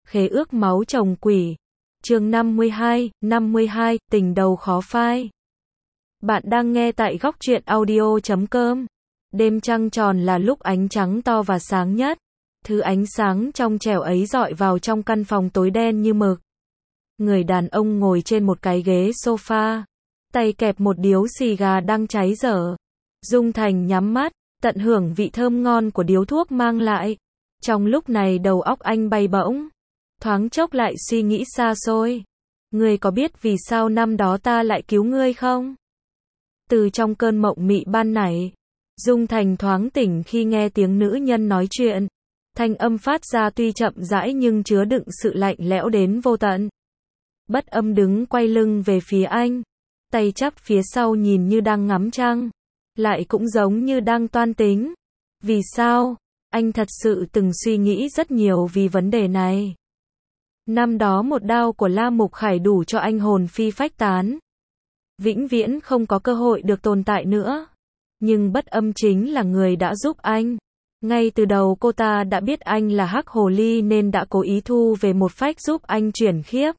Khế ước máu chồng quỷ. Chương 52, tình đầu khó phai. Bạn đang nghe tại góc truyện audio.com. Đêm trăng tròn là lúc ánh trắng to và sáng nhất. Thứ ánh sáng trong trẻo ấy dọi vào trong căn phòng tối đen như mực. Người đàn ông ngồi trên một cái ghế sofa, tay kẹp một điếu xì gà đang cháy dở. Dung Thành nhắm mắt, tận hưởng vị thơm ngon của điếu thuốc mang lại. Trong lúc này đầu óc anh bay bổng, thoáng chốc lại suy nghĩ xa xôi. Ngươi có biết vì sao năm đó ta lại cứu ngươi không? Từ trong cơn mộng mị ban nãy, Dung Thành thoáng tỉnh khi nghe tiếng nữ nhân nói chuyện. Thanh âm phát ra tuy chậm rãi nhưng chứa đựng sự lạnh lẽo đến vô tận. Bất Âm đứng quay lưng về phía anh, tay chắp phía sau nhìn như đang ngắm trăng, lại cũng giống như đang toan tính. Vì sao? Anh thật sự từng suy nghĩ rất nhiều vì vấn đề này. Năm đó một đao của La Mục Khải đủ cho anh hồn phi phách tán, vĩnh viễn không có cơ hội được tồn tại nữa. Nhưng Bất Âm chính là người đã giúp anh. Ngay từ đầu cô ta đã biết anh là hắc hồ ly nên đã cố ý thu về một phách giúp anh chuyển khiếp.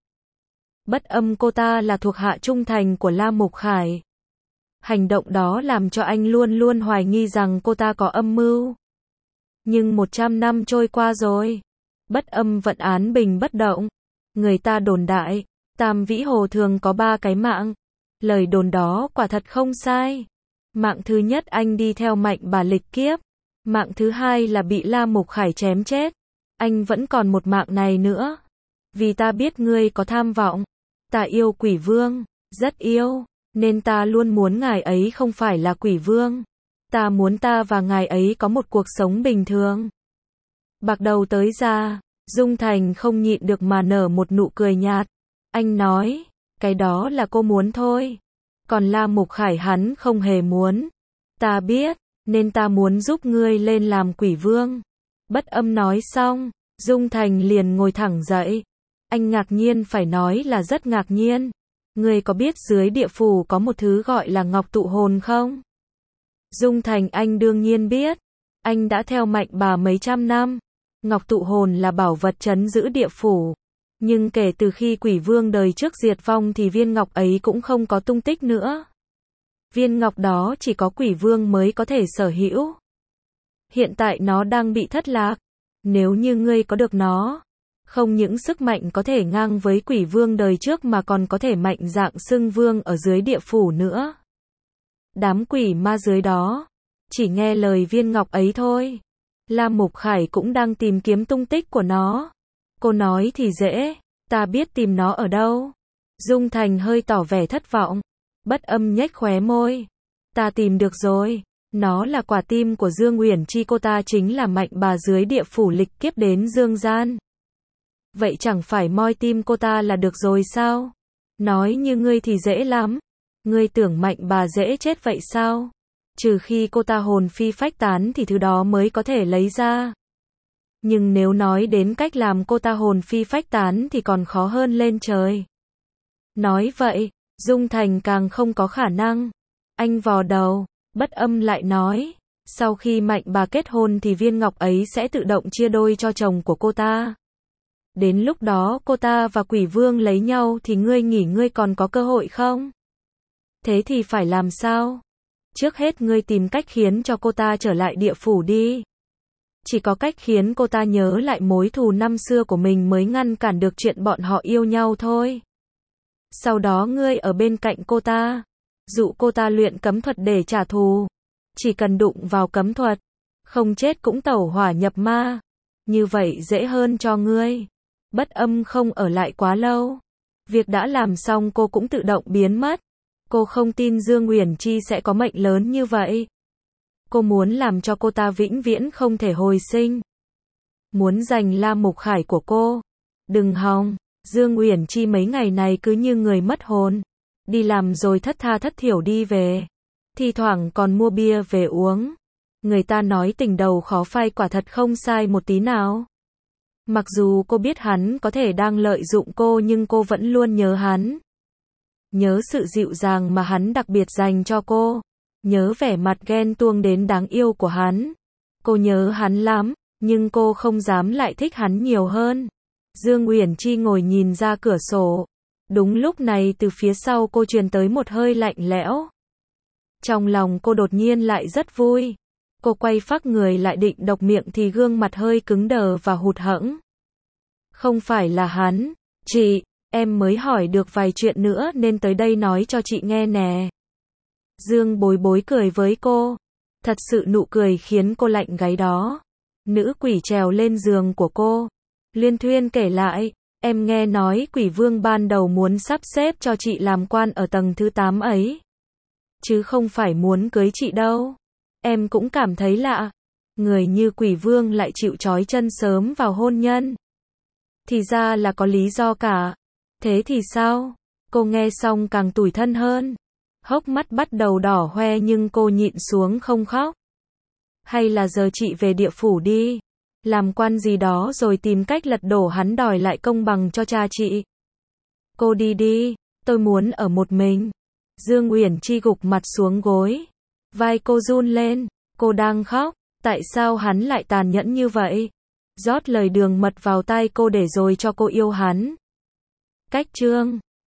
Bất Âm cô ta là thuộc hạ trung thành của La Mục Khải. Hành động đó làm cho anh luôn luôn hoài nghi rằng cô ta có âm mưu. Nhưng 100 năm trôi qua rồi, Bất Âm vẫn án bình bất động. Người ta đồn đại, Tam Vĩ Hồ thường có 3 cái mạng. Lời đồn đó quả thật không sai. Mạng thứ nhất anh đi theo Mạnh Bà lịch kiếp. Mạng thứ hai là bị La Mục Khải chém chết. Anh vẫn còn một mạng này nữa. Vì ta biết ngươi có tham vọng. Ta yêu Quỷ Vương, rất yêu, nên ta luôn muốn ngài ấy không phải là Quỷ Vương. Ta muốn ta và ngài ấy có một cuộc sống bình thường. Bạc đầu tới ra, Dung Thành không nhịn được mà nở một nụ cười nhạt. Anh nói, cái đó là cô muốn thôi. Còn La Mục Khải hắn không hề muốn. Ta biết, nên ta muốn giúp ngươi lên làm Quỷ Vương. Bất Âm nói xong, Dung Thành liền ngồi thẳng dậy. Anh ngạc nhiên, phải nói là rất ngạc nhiên. Ngươi có biết dưới địa phủ có một thứ gọi là ngọc tụ hồn không? Dung Thành anh đương nhiên biết. Anh đã theo Mạnh Bà mấy trăm năm. Ngọc tụ hồn là bảo vật trấn giữ địa phủ. Nhưng kể từ khi Quỷ Vương đời trước diệt vong thì viên ngọc ấy cũng không có tung tích nữa. Viên ngọc đó chỉ có Quỷ Vương mới có thể sở hữu. Hiện tại nó đang bị thất lạc. Nếu như ngươi có được nó, không những sức mạnh có thể ngang với Quỷ Vương đời trước mà còn có thể mạnh dạn xưng vương ở dưới địa phủ nữa. Đám quỷ ma dưới đó chỉ nghe lời viên ngọc ấy thôi. La Mục Khải cũng đang tìm kiếm tung tích của nó. Cô nói thì dễ, ta biết tìm nó ở đâu. Dung Thành hơi tỏ vẻ thất vọng. Bất Âm nhếch khóe môi. Ta tìm được rồi. Nó là quả tim của Dương Uyển Chi, cô ta chính là Mạnh Bà dưới địa phủ lịch kiếp đến dương gian. Vậy chẳng phải moi tim cô ta là được rồi sao? Nói như ngươi thì dễ lắm. Ngươi tưởng Mạnh Bà dễ chết vậy sao? Trừ khi cô ta hồn phi phách tán thì thứ đó mới có thể lấy ra. Nhưng nếu nói đến cách làm cô ta hồn phi phách tán thì còn khó hơn lên trời. Nói vậy, Dung Thành càng không có khả năng. Anh vò đầu. Bất Âm lại nói, sau khi Mạnh Bà kết hôn thì viên ngọc ấy sẽ tự động chia đôi cho chồng của cô ta. Đến lúc đó cô ta và Quỷ Vương lấy nhau thì ngươi nghĩ ngươi còn có cơ hội không? Thế thì phải làm sao? Trước hết ngươi tìm cách khiến cho cô ta trở lại địa phủ đi. Chỉ có cách khiến cô ta nhớ lại mối thù năm xưa của mình mới ngăn cản được chuyện bọn họ yêu nhau thôi. Sau đó ngươi ở bên cạnh cô ta, dụ cô ta luyện cấm thuật để trả thù. Chỉ cần đụng vào cấm thuật, không chết cũng tẩu hỏa nhập ma. Như vậy dễ hơn cho ngươi. Bất Âm không ở lại quá lâu. Việc đã làm xong cô cũng tự động biến mất. Cô không tin Dương Uyển Chi sẽ có mệnh lớn như vậy. Cô muốn làm cho cô ta vĩnh viễn không thể hồi sinh. Muốn giành La Mục Khải của cô. Đừng hòng, Dương Uyển Chi mấy ngày này cứ như người mất hồn. Đi làm rồi thất tha thất thiểu đi về. Thi thoảng còn mua bia về uống. Người ta nói tình đầu khó phai quả thật không sai một tí nào. Mặc dù cô biết hắn có thể đang lợi dụng cô nhưng cô vẫn luôn nhớ hắn. Nhớ sự dịu dàng mà hắn đặc biệt dành cho cô. Nhớ vẻ mặt ghen tuông đến đáng yêu của hắn. Cô nhớ hắn lắm, nhưng cô không dám lại thích hắn nhiều hơn. Dương Uyển Chi ngồi nhìn ra cửa sổ. Đúng lúc này từ phía sau cô truyền tới một hơi lạnh lẽo. Trong lòng cô đột nhiên lại rất vui. Cô quay phác người lại định độc miệng thì gương mặt hơi cứng đờ và hụt hẫng. Không phải là hắn. Chị, em mới hỏi được vài chuyện nữa nên tới đây nói cho chị nghe nè. Dương Bối Bối cười với cô. Thật sự nụ cười khiến cô lạnh gáy đó. Nữ quỷ trèo lên giường của cô. Liên thuyên kể lại, em nghe nói quỷ vương ban đầu muốn sắp xếp cho chị làm quan ở tầng thứ 8 ấy. Chứ không phải muốn cưới chị đâu. Em cũng cảm thấy lạ. Người như quỷ vương lại chịu trói chân sớm vào hôn nhân. Thì ra là có lý do cả. Thế thì sao? Cô nghe xong càng tủi thân hơn. Hốc mắt bắt đầu đỏ hoe nhưng cô nhịn xuống không khóc. Hay là giờ chị về địa phủ đi. Làm quan gì đó rồi tìm cách lật đổ hắn đòi lại công bằng cho cha chị. Cô đi đi, tôi muốn ở một mình. Dương Uyển Chi gục mặt xuống gối. Vai cô run lên, cô đang khóc. Tại sao hắn lại tàn nhẫn như vậy? Rót lời đường mật vào tai cô để rồi cho cô yêu hắn. Cách chương